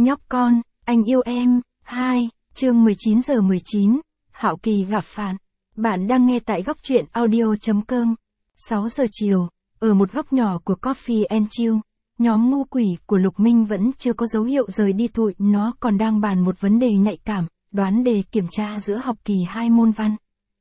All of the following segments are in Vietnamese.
Nhóc con, anh yêu em. 2, chương 19:19, Hạo Kỳ gặp Phạn. Bạn đang nghe tại góc truyện audio.com. 6 giờ chiều, ở một góc nhỏ của Coffee and Chill, nhóm ngu quỷ của Lục Minh vẫn chưa có dấu hiệu rời đi tụi nó còn đang bàn một vấn đề nhạy cảm, đoán đề kiểm tra giữa học kỳ 2 môn văn.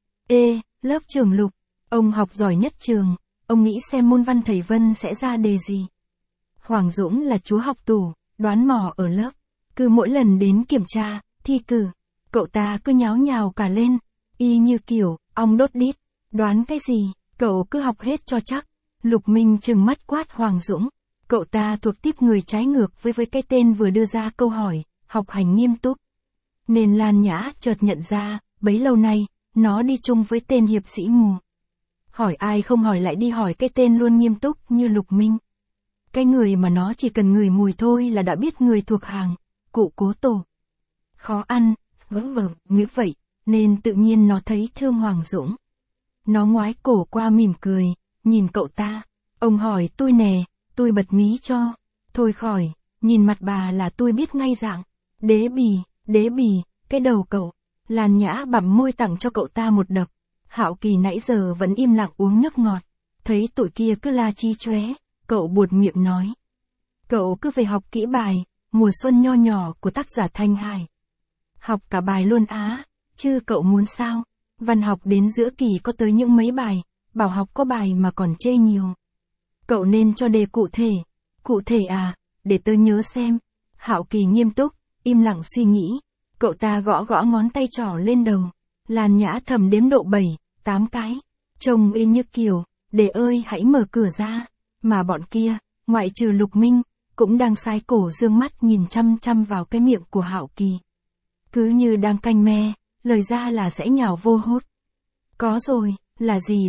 Lớp trưởng Lục, ông học giỏi nhất trường, ông nghĩ xem môn văn thầy Vân sẽ ra đề gì. Hoàng Dũng là chú học tủ, đoán mò ở lớp. Cứ mỗi lần đến kiểm tra, thi cử, cậu ta cứ nháo nhào cả lên, y như kiểu, ong đốt đít, đoán cái gì, cậu cứ học hết cho chắc. Lục Minh trừng mắt quát Hoàng Dũng, cậu ta thuộc típ người trái ngược với cái tên vừa đưa ra câu hỏi, học hành nghiêm túc. Nên Lan Nhã chợt nhận ra, bấy lâu nay, nó đi chung với tên hiệp sĩ mù. Hỏi ai không hỏi lại đi hỏi cái tên luôn nghiêm túc như Lục Minh. Cái người mà nó chỉ cần ngửi mùi thôi là đã biết người thuộc hàng, cụ Cố Tổ. Khó ăn, như vậy, nên tự nhiên nó thấy thương Hoàng Dũng. Nó ngoái cổ qua mỉm cười, nhìn cậu ta. Ông hỏi tôi nè, tôi bật mí cho. Thôi khỏi, nhìn mặt bà là tôi biết ngay dạng. Đế bì, cái đầu cậu. Lan Nhã bặm môi tặng cho cậu ta một đập. Hạo Kỳ nãy giờ vẫn im lặng uống nước ngọt. Thấy tụi kia cứ la chi chóe, cậu buột miệng nói. Cậu cứ về học kỹ bài, Mùa Xuân Nho Nhỏ của tác giả Thanh Hải. Học cả bài luôn á, chứ cậu muốn sao? Văn học đến giữa kỳ có tới những mấy bài, bảo học có bài mà còn chê nhiều. Cậu nên cho đề cụ thể à, để tôi nhớ xem. Hạo Kỳ nghiêm túc, im lặng suy nghĩ. Cậu ta gõ ngón tay trỏ lên đầu. Lan Nhã thầm đếm độ 7, 8 cái. Trông y như kiểu, đề ơi hãy mở cửa ra. Mà bọn kia, ngoại trừ Lục Minh, cũng đang sai cổ dương mắt nhìn chăm chăm vào cái miệng của Hạo Kỳ. Cứ như đang canh me, lời ra là sẽ nhào vô hốt. Có rồi, là gì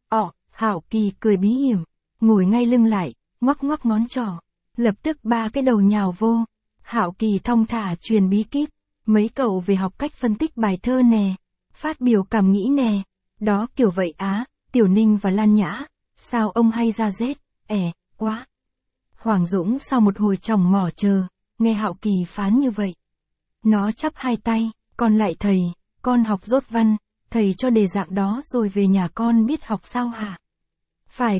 Hạo Kỳ cười bí hiểm, ngồi ngay lưng lại, ngoắc ngón trỏ. Lập tức 3 cái đầu nhào vô. Hạo Kỳ thong thả truyền bí kíp. Mấy cậu về học cách phân tích bài thơ nè, phát biểu cảm nghĩ nè. Đó kiểu vậy á, Tiểu Ninh và Lan Nhã. Sao ông hay ra rết, quá. Hoàng Dũng sau một hồi chòng mỏ chờ, nghe Hạo Kỳ phán như vậy. Nó chắp hai tay, con lại thầy, con học dốt văn, thầy cho đề dạng đó rồi về nhà con biết học sao hả? Phải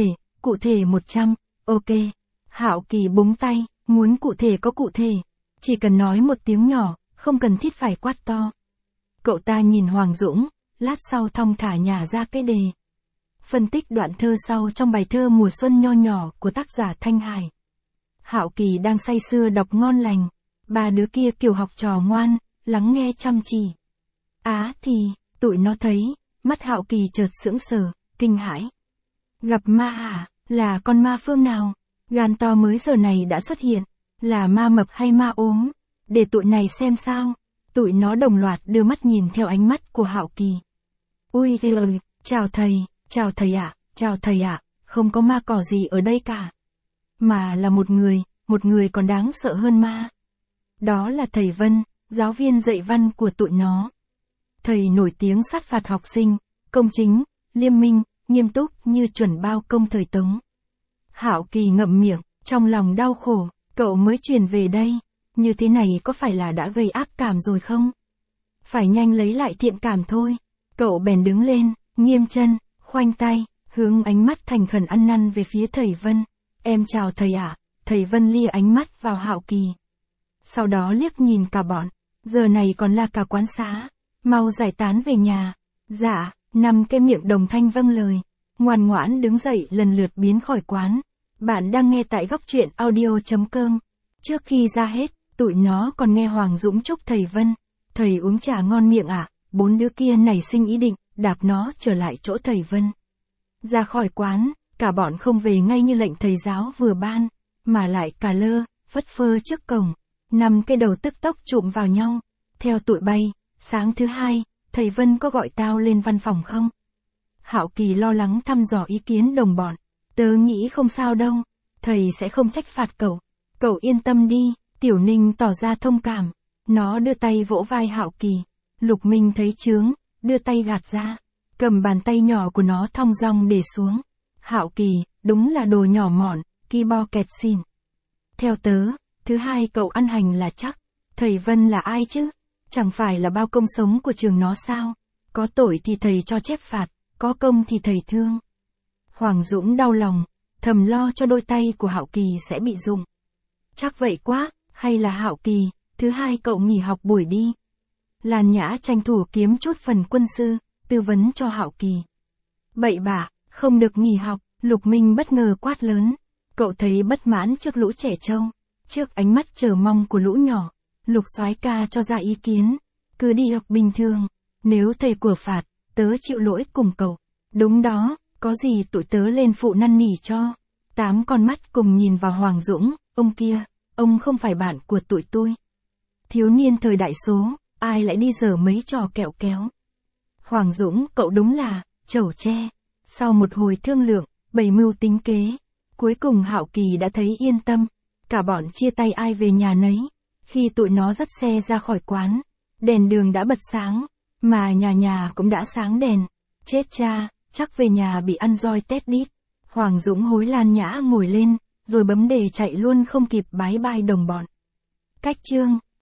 cụ thể 100, ok. Hạo Kỳ búng tay, muốn cụ thể có cụ thể, chỉ cần nói một tiếng nhỏ, không cần thiết phải quát to. Cậu ta nhìn Hoàng Dũng, lát sau thong thả nhả ra cái đề. Phân tích đoạn thơ sau trong bài thơ Mùa Xuân Nho Nhỏ của tác giả Thanh Hải. Hạo Kỳ đang say sưa đọc ngon lành. 3 đứa kia kiểu học trò ngoan, lắng nghe chăm chỉ. Thì, tụi nó thấy, mắt Hạo Kỳ chợt sững sờ, kinh hãi. Gặp ma hả? Là con ma phương nào? Gan to mới giờ này đã xuất hiện. Là ma mập hay ma ốm? Để tụi này xem sao. Tụi nó đồng loạt đưa mắt nhìn theo ánh mắt của Hạo Kỳ. Ui ơi, chào thầy ạ, không có ma cỏ gì ở đây cả. Mà là một người còn đáng sợ hơn ma. Đó là thầy Vân, giáo viên dạy văn của tụi nó. Thầy nổi tiếng sát phạt học sinh, công chính, liêm minh, nghiêm túc như chuẩn bao công thời Tống. Hạo Kỳ ngậm miệng, trong lòng đau khổ, cậu mới truyền về đây, như thế này có phải là đã gây ác cảm rồi không? Phải nhanh lấy lại thiện cảm thôi. Cậu bèn đứng lên, nghiêm chân, khoanh tay, hướng ánh mắt thành khẩn ăn năn về phía thầy Vân. Em chào thầy ạ. Thầy Vân lia ánh mắt vào Hạo Kỳ. Sau đó liếc nhìn cả bọn, giờ này còn là cả quán xá, mau giải tán về nhà. Dạ, 5 cái miệng đồng thanh vâng lời, ngoan ngoãn đứng dậy lần lượt biến khỏi quán. Bạn đang nghe tại góc truyện audio.com. Trước khi ra hết, tụi nó còn nghe Hoàng Dũng chúc thầy Vân. Thầy uống trà ngon miệng ạ. 4 đứa kia nảy sinh ý định, đạp nó trở lại chỗ thầy Vân. Ra khỏi quán, cả bọn không về ngay như lệnh thầy giáo vừa ban, mà lại cà lơ, phất phơ trước cổng. 5 cái đầu tức tốc chụm vào nhau. Theo tụi bay, sáng thứ 2, thầy Vân có gọi tao lên văn phòng không? Hạo Kỳ lo lắng thăm dò ý kiến đồng bọn. Tớ nghĩ không sao đâu, thầy sẽ không trách phạt cậu. Cậu yên tâm đi. Tiểu Ninh tỏ ra thông cảm. Nó đưa tay vỗ vai Hạo Kỳ. Lục Minh thấy chướng, đưa tay gạt ra. Cầm bàn tay nhỏ của nó thong dong để xuống. Hạo Kỳ, đúng là đồ nhỏ mọn, keyboard kẹt xỉn. Theo tớ, Thứ hai cậu ăn hành là chắc. Thầy Vân là ai chứ? Chẳng phải là bao công sống của trường nó sao? Có tội thì thầy cho chép phạt, có công thì thầy thương. Hoàng Dũng đau lòng, thầm lo cho đôi tay của Hạo Kỳ sẽ bị rụng. Chắc vậy quá, hay là Hạo Kỳ, thứ hai cậu nghỉ học buổi đi. Lan Nhã tranh thủ kiếm chút phần quân sư, tư vấn cho Hạo Kỳ. Bậy bạ, không được nghỉ học, Lục Minh bất ngờ quát lớn. Cậu thấy bất mãn trước lũ trẻ trâu, trước ánh mắt chờ mong của lũ nhỏ. Lục soái ca cho ra ý kiến, cứ đi học bình thường, nếu thầy của phạt, tớ chịu lỗi cùng cậu. Đúng đó, có gì tụi tớ lên phụ năn nỉ cho. 8 con mắt cùng nhìn vào Hoàng Dũng, ông kia, ông không phải bạn của tụi tôi. Thiếu niên thời đại số, ai lại đi giở mấy trò kẹo kéo. Hoàng Dũng cậu đúng là, chẩu tre. Sau một hồi thương lượng, bày mưu tính kế, cuối cùng Hạo Kỳ đã thấy yên tâm. Cả bọn chia tay ai về nhà nấy. Khi tụi nó dắt xe ra khỏi quán, đèn đường đã bật sáng, mà nhà nhà cũng đã sáng đèn. Chết cha, chắc về nhà bị ăn roi tét đít. Hoàng Dũng hối Lan Nhã ngồi lên, rồi bấm đề chạy luôn không kịp bái bai đồng bọn. Cách chương